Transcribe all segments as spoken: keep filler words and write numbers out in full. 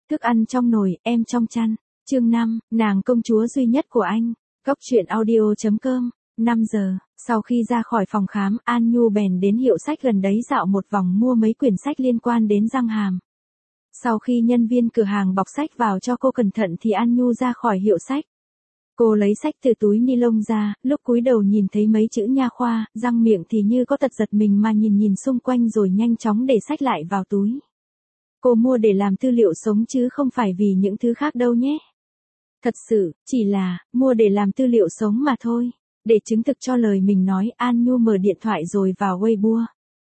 Thức ăn trong nồi, em trong chăn. Chương năm, nàng công chúa duy nhất của anh. Góc truyện audio chấm com. năm giờ, sau khi ra khỏi phòng khám, An Nhu bèn đến hiệu sách gần đấy dạo một vòng mua mấy quyển sách liên quan đến răng hàm. Sau khi nhân viên cửa hàng bọc sách vào cho cô cẩn thận thì An Nhu ra khỏi hiệu sách. Cô lấy sách từ túi ni lông ra, lúc cúi đầu nhìn thấy mấy chữ nha khoa, răng miệng thì như có tật giật mình mà nhìn nhìn xung quanh rồi nhanh chóng để sách lại vào túi. Cô mua để làm tư liệu sống chứ không phải vì những thứ khác đâu nhé. Thật sự, chỉ là, mua để làm tư liệu sống mà thôi. Để chứng thực cho lời mình nói, An Nhu mở điện thoại rồi vào Weibo.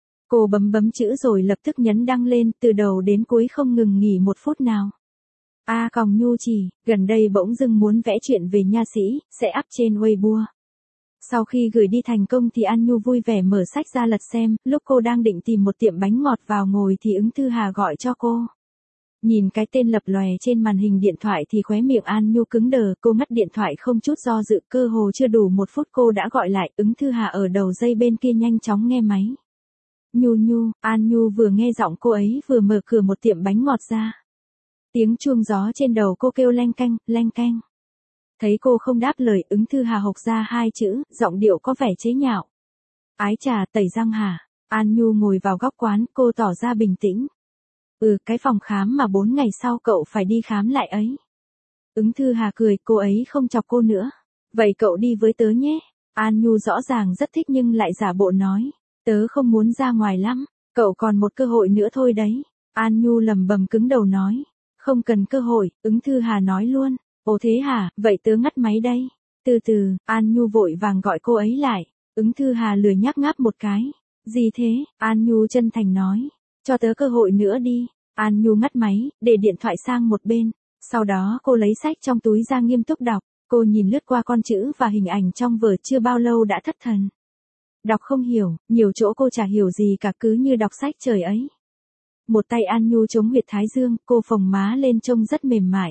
Cô bấm bấm chữ rồi lập tức nhấn đăng lên, từ đầu đến cuối không ngừng nghỉ một phút nào. A à, còng Nhu chỉ, gần đây bỗng dưng muốn vẽ chuyện về nha sĩ, sẽ up trên Weibo. Sau khi gửi đi thành công thì An Nhu vui vẻ mở sách ra lật xem, lúc cô đang định tìm một tiệm bánh ngọt vào ngồi thì ứng Thư Hà gọi cho cô. Nhìn cái tên lập lòe trên màn hình điện thoại thì khóe miệng An Nhu cứng đờ, cô ngắt điện thoại không chút do dự, cơ hồ chưa đủ một phút cô đã gọi lại, ứng Thư Hà ở đầu dây bên kia nhanh chóng nghe máy. Nhu Nhu, An Nhu vừa nghe giọng cô ấy vừa mở cửa một tiệm bánh ngọt ra. Tiếng chuông gió trên đầu cô kêu leng keng, leng keng. Thấy cô không đáp lời, ứng Thư Hà hộc ra hai chữ, giọng điệu có vẻ chế nhạo. Ái trà, tẩy răng hả? An Nhu ngồi vào góc quán, cô tỏ ra bình tĩnh. Ừ, cái phòng khám mà bốn ngày sau cậu phải đi khám lại ấy. Ứng Thư Hà cười, cô ấy không chọc cô nữa. Vậy cậu đi với tớ nhé. An Nhu rõ ràng rất thích nhưng lại giả bộ nói. Tớ không muốn ra ngoài lắm, cậu còn một cơ hội nữa thôi đấy. An Nhu lầm bầm cứng đầu nói. Không cần cơ hội, ứng Thư Hà nói luôn. Ồ thế hả, vậy tớ ngắt máy đây. Từ từ, An Nhu vội vàng gọi cô ấy lại. Ứng Thư Hà lười nhác ngáp một cái. Gì thế, An Nhu chân thành nói. Cho tớ cơ hội nữa đi. An Nhu ngắt máy, để điện thoại sang một bên. Sau đó cô lấy sách trong túi ra nghiêm túc đọc. Cô nhìn lướt qua con chữ và hình ảnh trong vở chưa bao lâu đã thất thần. Đọc không hiểu, nhiều chỗ cô chả hiểu gì cả, cứ như đọc sách trời ấy. Một tay An Nhu chống huyệt thái dương, cô phồng má lên trông rất mềm mại.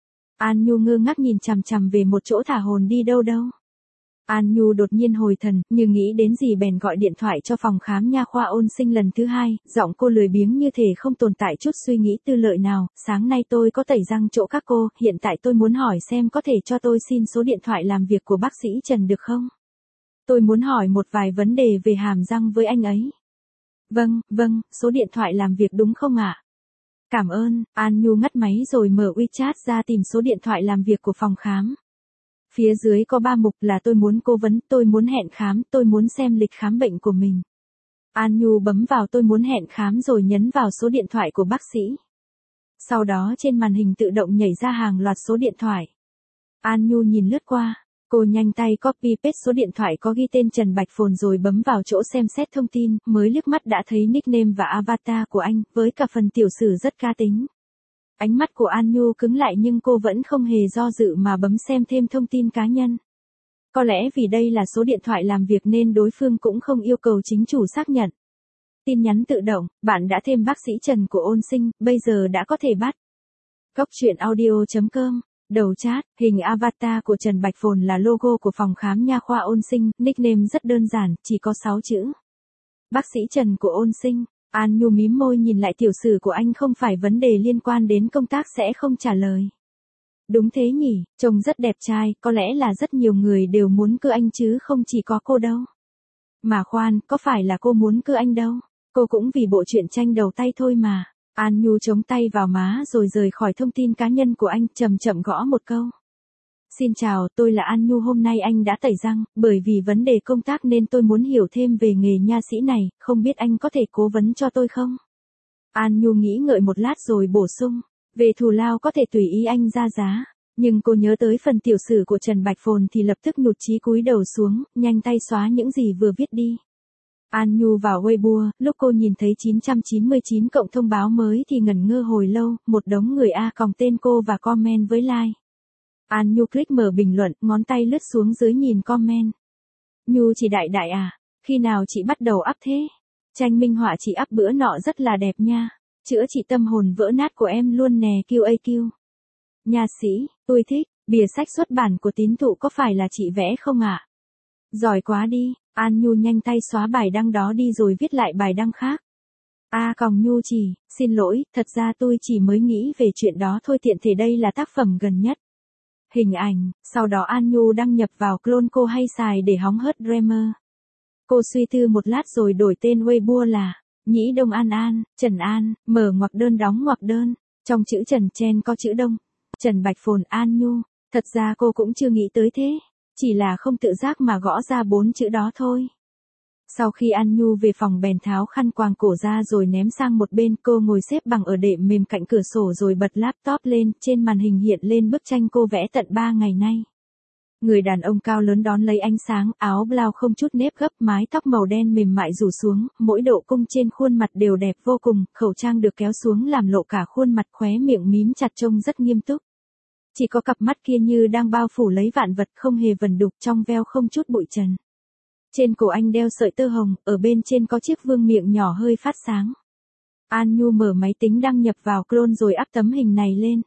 An Nhu ngơ ngác nhìn chằm chằm về một chỗ thả hồn đi đâu đâu. An Nhu đột nhiên hồi thần, như nghĩ đến gì bèn gọi điện thoại cho phòng khám nha khoa Ôn Sinh lần thứ hai, giọng cô lười biếng như thể không tồn tại chút suy nghĩ tư lợi nào. Sáng nay tôi có tẩy răng chỗ các cô, hiện tại tôi muốn hỏi xem có thể cho tôi xin số điện thoại làm việc của bác sĩ Trần được không? Tôi muốn hỏi một vài vấn đề về hàm răng với anh ấy. Vâng, vâng, số điện thoại làm việc đúng không ạ? Cảm ơn, An Nhu ngắt máy rồi mở WeChat ra tìm số điện thoại làm việc của phòng khám. Phía dưới có ba mục là tôi muốn cố vấn, tôi muốn hẹn khám, tôi muốn xem lịch khám bệnh của mình. An Nhu bấm vào tôi muốn hẹn khám rồi nhấn vào số điện thoại của bác sĩ. Sau đó trên màn hình tự động nhảy ra hàng loạt số điện thoại. An Nhu nhìn lướt qua. Cô nhanh tay copy paste số điện thoại có ghi tên Trần Bạch Phồn rồi bấm vào chỗ xem xét thông tin, mới liếc mắt đã thấy nickname và avatar của anh, với cả phần tiểu sử rất cá tính. Ánh mắt của An Nhu cứng lại nhưng cô vẫn không hề do dự mà bấm xem thêm thông tin cá nhân. Có lẽ vì đây là số điện thoại làm việc nên đối phương cũng không yêu cầu chính chủ xác nhận. Tin nhắn tự động, bạn đã thêm bác sĩ Trần của Ôn Sinh, bây giờ đã có thể bắt. Góc truyện audio chấm com. Đầu chat, hình avatar của Trần Bạch Phồn là logo của phòng khám nha khoa Ôn Sinh, nickname rất đơn giản, chỉ có sáu chữ. Bác sĩ Trần của Ôn Sinh. An Nhu mím môi nhìn lại tiểu sử của anh, không phải vấn đề liên quan đến công tác sẽ không trả lời. Đúng thế nhỉ, trông rất đẹp trai, có lẽ là rất nhiều người đều muốn cưa anh chứ không chỉ có cô đâu. Mà khoan, có phải là cô muốn cưa anh đâu, cô cũng vì bộ truyện tranh đầu tay thôi mà. An Nhu chống tay vào má rồi rời khỏi thông tin cá nhân của anh, chậm chậm gõ một câu. Xin chào, tôi là An Nhu, hôm nay anh đã tẩy răng, bởi vì vấn đề công tác nên tôi muốn hiểu thêm về nghề nha sĩ này, không biết anh có thể cố vấn cho tôi không? An Nhu nghĩ ngợi một lát rồi bổ sung, về thù lao có thể tùy ý anh ra giá, nhưng cô nhớ tới phần tiểu sử của Trần Bạch Phồn thì lập tức nhụt chí cúi đầu xuống, nhanh tay xóa những gì vừa viết đi. An Nhu vào Weibo, lúc cô nhìn thấy chín trăm chín mươi chín cộng thông báo mới thì ngẩn ngơ hồi lâu, một đống người A còng tên cô và comment với like. An Nhu click mở bình luận, ngón tay lướt xuống dưới nhìn comment. Nhu chị đại đại à, khi nào chị bắt đầu up thế? Tranh minh họa chị up bữa nọ rất là đẹp nha, chữa chị tâm hồn vỡ nát của em luôn nè quy a quy. Nha sĩ, tôi thích, bìa sách xuất bản của Tín Thụ có phải là chị vẽ không ạ? À? Giỏi quá đi. An Nhu nhanh tay xóa bài đăng đó đi rồi viết lại bài đăng khác. A Còng Nhu chỉ, xin lỗi, thật ra tôi chỉ mới nghĩ về chuyện đó thôi, tiện thể đây là tác phẩm gần nhất. Hình ảnh, sau đó An Nhu đăng nhập vào clone cô hay xài để hóng hớt Dreamer. Cô suy tư một lát rồi đổi tên Weibo là Nhĩ Đông An An, Trần An, mở ngoặc đơn đóng ngoặc đơn, trong chữ Trần chen có chữ Đông, Trần Bạch Phồn An Nhu, thật ra cô cũng chưa nghĩ tới thế, chỉ là không tự giác mà gõ ra bốn chữ đó thôi. Sau khi An Nhu về phòng bèn tháo khăn quàng cổ ra rồi ném sang một bên, cô ngồi xếp bằng ở đệm mềm cạnh cửa sổ rồi bật laptop lên, trên màn hình hiện lên bức tranh cô vẽ tận ba ngày nay. Người đàn ông cao lớn đón lấy ánh sáng, áo blau không chút nếp gấp, mái tóc màu đen mềm mại rủ xuống, mỗi độ cung trên khuôn mặt đều đẹp vô cùng, khẩu trang được kéo xuống làm lộ cả khuôn mặt, khóe miệng mím chặt trông rất nghiêm túc. Chỉ có cặp mắt kia như đang bao phủ lấy vạn vật, không hề vẩn đục, trong veo không chút bụi trần. Trên cổ anh đeo sợi tơ hồng, ở bên trên có chiếc vương miện nhỏ hơi phát sáng. An Nhu mở máy tính đăng nhập vào clone rồi ắp tấm hình này lên.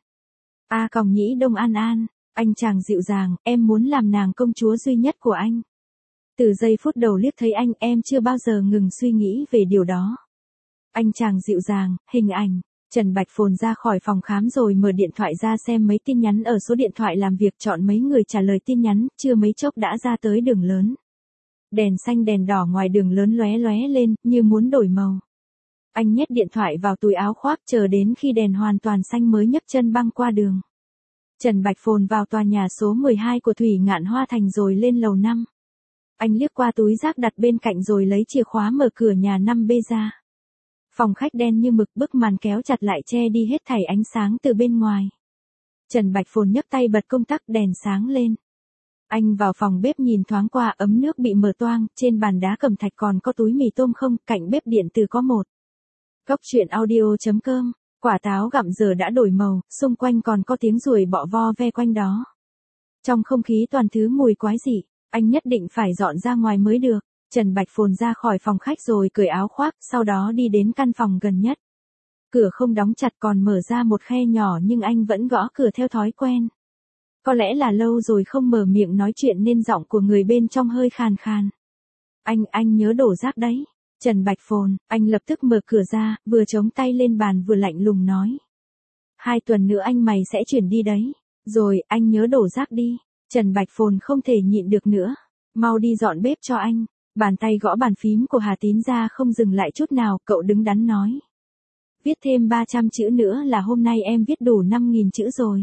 A Còng Nhĩ Đông An An, anh chàng dịu dàng, em muốn làm nàng công chúa duy nhất của anh. Từ giây phút đầu liếc thấy anh, em chưa bao giờ ngừng suy nghĩ về điều đó. Anh chàng dịu dàng, hình ảnh. Trần Bạch Phồn ra khỏi phòng khám rồi mở điện thoại ra xem mấy tin nhắn ở số điện thoại làm việc, chọn mấy người trả lời tin nhắn, chưa mấy chốc đã ra tới đường lớn. Đèn xanh đèn đỏ ngoài đường lớn lóe lóe lên, như muốn đổi màu. Anh nhét điện thoại vào túi áo khoác, chờ đến khi đèn hoàn toàn xanh mới nhấc chân băng qua đường. Trần Bạch Phồn vào tòa nhà số mười hai của Thủy Ngạn Hoa Thành rồi lên lầu năm. Anh liếc qua túi rác đặt bên cạnh rồi lấy chìa khóa mở cửa nhà năm B ra. Phòng khách đen như mực, bức màn kéo chặt lại che đi hết thảy ánh sáng từ bên ngoài. Trần Bạch Phồn nhấc tay bật công tắc, đèn sáng lên. Anh vào phòng bếp nhìn thoáng qua, ấm nước bị mở toang, trên bàn đá cẩm thạch còn có túi mì tôm không, cạnh bếp điện từ có một. Góc truyện audio chấm com, quả táo gặm giờ đã đổi màu, xung quanh còn có tiếng ruồi bọ vo ve quanh đó. Trong không khí toàn thứ mùi quái dị, anh nhất định phải dọn ra ngoài mới được. Trần Bạch Phồn ra khỏi phòng khách rồi cởi áo khoác, sau đó đi đến căn phòng gần nhất. Cửa không đóng chặt, còn mở ra một khe nhỏ, nhưng anh vẫn gõ cửa theo thói quen. Có lẽ là lâu rồi không mở miệng nói chuyện nên giọng của người bên trong hơi khàn khàn. Anh, anh nhớ đổ rác đấy. Trần Bạch Phồn, anh lập tức mở cửa ra, vừa chống tay lên bàn vừa lạnh lùng nói. Hai tuần nữa anh mày sẽ chuyển đi đấy. Rồi, anh nhớ đổ rác đi. Trần Bạch Phồn không thể nhịn được nữa. Mau đi dọn bếp cho anh. Bàn tay gõ bàn phím của Hà Tín ra không dừng lại chút nào, cậu đứng đắn nói. Viết thêm ba trăm chữ nữa là hôm nay em viết đủ năm nghìn chữ rồi.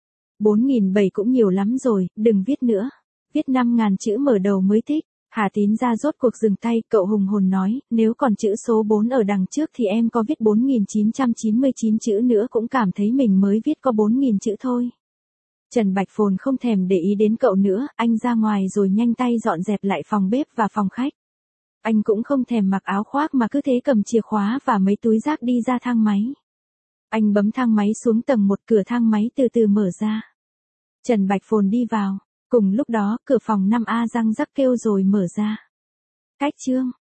bốn nghìn bảy trăm cũng nhiều lắm rồi, đừng viết nữa. Viết năm nghìn chữ mở đầu mới thích. Hà Tín ra rốt cuộc dừng tay, cậu hùng hồn nói, nếu còn chữ số bốn ở đằng trước thì em có viết bốn nghìn chín trăm chín mươi chín chữ nữa cũng cảm thấy mình mới viết có bốn nghìn chữ thôi. Trần Bạch Phồn không thèm để ý đến cậu nữa, anh ra ngoài rồi nhanh tay dọn dẹp lại phòng bếp và phòng khách. Anh cũng không thèm mặc áo khoác mà cứ thế cầm chìa khóa và mấy túi rác đi ra thang máy. Anh bấm thang máy xuống tầng một, cửa thang máy từ từ mở ra. Trần Bạch Phồn đi vào, cùng lúc đó cửa phòng năm A răng rắc kêu rồi mở ra. Cách chương